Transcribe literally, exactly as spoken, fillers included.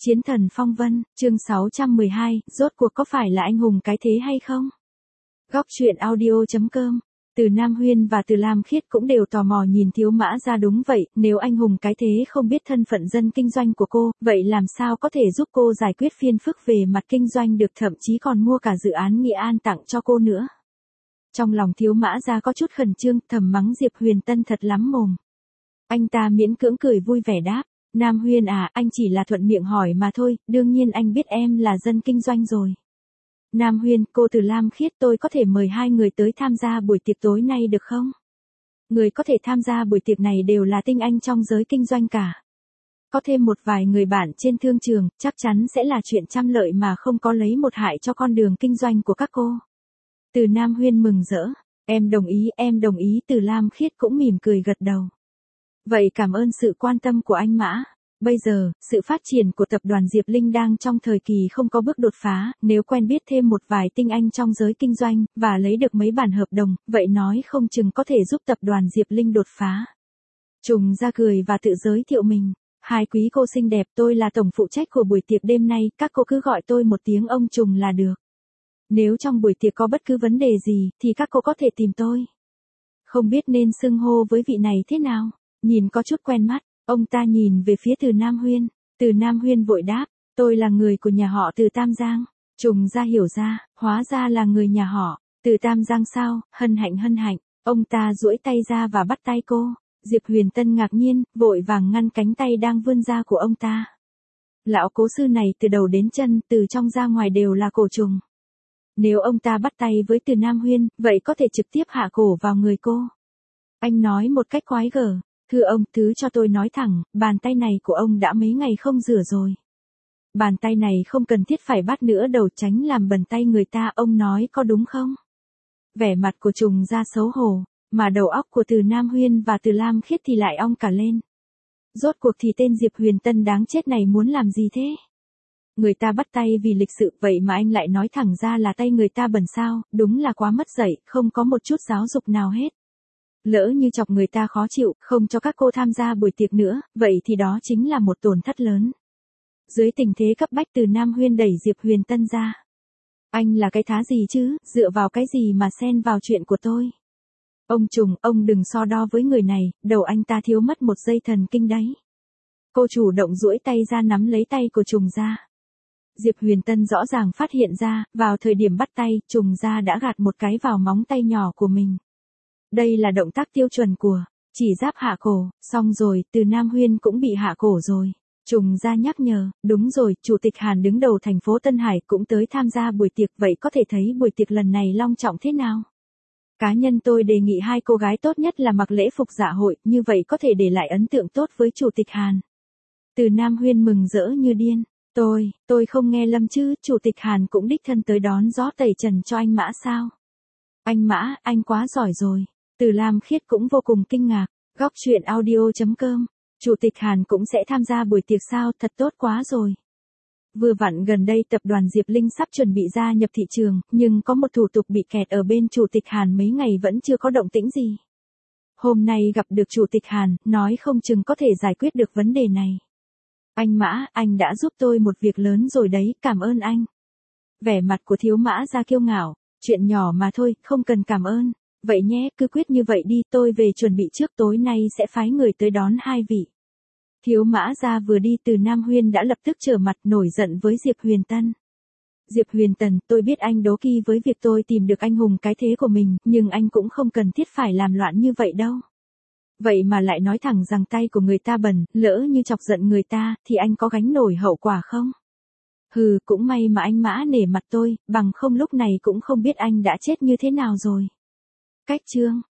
Chiến thần phong vân, chương sáu trăm mười hai, rốt cuộc có phải là anh hùng cái thế hay không? Góc truyện audio.com. Từ Nam Huyên và Từ Lam Khiết cũng đều tò mò nhìn Thiếu Mã Gia. Đúng vậy, nếu anh hùng cái thế không biết thân phận dân kinh doanh của cô, vậy làm sao có thể giúp cô giải quyết phiền phức về mặt kinh doanh được, thậm chí còn mua cả dự án Nghĩa An tặng cho cô nữa. Trong lòng Thiếu Mã Gia có chút khẩn trương, thầm mắng Diệp Huyền Tân thật lắm mồm. Anh ta miễn cưỡng cười vui vẻ đáp. Nam Huyên à, anh chỉ là thuận miệng hỏi mà thôi, đương nhiên anh biết em là dân kinh doanh rồi. Nam Huyên, cô Từ Lam Khiết, tôi có thể mời hai người tới tham gia buổi tiệc tối nay được không? Người có thể tham gia buổi tiệc này đều là tinh anh trong giới kinh doanh cả. Có thêm một vài người bạn trên thương trường, chắc chắn sẽ là chuyện trăm lợi mà không có lấy một hại cho con đường kinh doanh của các cô. Từ Nam Huyên mừng rỡ, em đồng ý, em đồng ý. Từ Lam Khiết cũng mỉm cười gật đầu. Vậy cảm ơn sự quan tâm của anh Mã. Bây giờ, sự phát triển của tập đoàn Diệp Linh đang trong thời kỳ không có bước đột phá, nếu quen biết thêm một vài tinh anh trong giới kinh doanh, và lấy được mấy bản hợp đồng, vậy nói không chừng có thể giúp tập đoàn Diệp Linh đột phá. Trùng ra cười và tự giới thiệu mình. Hai quý cô xinh đẹp, tôi là tổng phụ trách của buổi tiệc đêm nay, các cô cứ gọi tôi một tiếng ông Trùng là được. Nếu trong buổi tiệc có bất cứ vấn đề gì, thì các cô có thể tìm tôi. Không biết nên xưng hô với vị này thế nào? Nhìn có chút quen mắt, ông ta nhìn về phía Từ Nam Huyên. Từ Nam Huyên vội đáp, tôi là người của nhà họ Từ Tam Giang. Trùng ra hiểu ra, hóa ra là người nhà họ Từ Tam Giang sao, hân hạnh hân hạnh. Ông ta duỗi tay ra và bắt tay cô. Diệp Huyền Tân ngạc nhiên, vội vàng ngăn cánh tay đang vươn ra của ông ta. Lão cố sư này từ đầu đến chân, từ trong ra ngoài đều là cổ trùng. Nếu ông ta bắt tay với Từ Nam Huyên, vậy có thể trực tiếp hạ cổ vào người cô. Anh nói một cách quái gở. Thưa ông, thứ cho tôi nói thẳng, bàn tay này của ông đã mấy ngày không rửa rồi. Bàn tay này không cần thiết phải bắt nữa đầu, tránh làm bẩn tay người ta, ông nói có đúng không? Vẻ mặt của Trùng ra xấu hổ, mà đầu óc của Từ Nam Huyên và Từ Lam Khiết thì lại ong cả lên. Rốt cuộc thì tên Diệp Huyền Tân đáng chết này muốn làm gì thế? Người ta bắt tay vì lịch sự, vậy mà anh lại nói thẳng ra là tay người ta bẩn sao, đúng là quá mất dạy, không có một chút giáo dục nào hết. Lỡ như chọc người ta khó chịu, không cho các cô tham gia buổi tiệc nữa, vậy thì đó chính là một tổn thất lớn. Dưới tình thế cấp bách, Từ Nam Huyên đẩy Diệp Huyền Tân ra. Anh là cái thá gì chứ, dựa vào cái gì mà xen vào chuyện của tôi? Ông Trùng, ông đừng so đo với người này, đầu anh ta thiếu mất một dây thần kinh đấy. Cô chủ động duỗi tay ra nắm lấy tay của Trùng ra. Diệp Huyền Tân rõ ràng phát hiện ra, vào thời điểm bắt tay, Trùng ra đã gạt một cái vào móng tay nhỏ của mình. Đây là động tác tiêu chuẩn của chỉ giáp hạ cổ, xong rồi, Từ Nam Huyên cũng bị hạ cổ rồi. Trùng ra nhắc nhở, đúng rồi, Chủ tịch Hàn đứng đầu thành phố Tân Hải cũng tới tham gia buổi tiệc, vậy có thể thấy buổi tiệc lần này long trọng thế nào. Cá nhân tôi đề nghị hai cô gái tốt nhất là mặc lễ phục dạ hội, như vậy có thể để lại ấn tượng tốt với Chủ tịch Hàn. Từ Nam Huyên mừng rỡ như điên. Tôi, tôi không nghe lầm chứ, Chủ tịch Hàn cũng đích thân tới đón gió tẩy trần cho anh Mã sao? Anh Mã, anh quá giỏi rồi. Từ Lam Khiết cũng vô cùng kinh ngạc. Góc truyện audio.com. Chủ tịch Hàn cũng sẽ tham gia buổi tiệc sao, thật tốt quá rồi. Vừa vặn gần đây tập đoàn Diệp Linh sắp chuẩn bị gia nhập thị trường, nhưng có một thủ tục bị kẹt ở bên Chủ tịch Hàn mấy ngày vẫn chưa có động tĩnh gì. Hôm nay gặp được Chủ tịch Hàn, nói không chừng có thể giải quyết được vấn đề này. Anh Mã, anh đã giúp tôi một việc lớn rồi đấy, cảm ơn anh. Vẻ mặt của Thiếu Mã Gia kiêu ngạo, chuyện nhỏ mà thôi, không cần cảm ơn. Vậy nhé, cứ quyết như vậy đi, tôi về chuẩn bị trước, tối nay sẽ phái người tới đón hai vị. Thiếu Mã Gia vừa đi, Từ Nam Huyên đã lập tức trở mặt nổi giận với Diệp Huyền Tân. Diệp Huyền Tân, tôi biết anh đố kỵ với việc tôi tìm được anh hùng cái thế của mình, nhưng anh cũng không cần thiết phải làm loạn như vậy đâu. Vậy mà lại nói thẳng rằng tay của người ta bẩn, lỡ như chọc giận người ta, thì anh có gánh nổi hậu quả không? Hừ, cũng may mà anh Mã nể mặt tôi, bằng không lúc này cũng không biết anh đã chết như thế nào rồi. Cách chương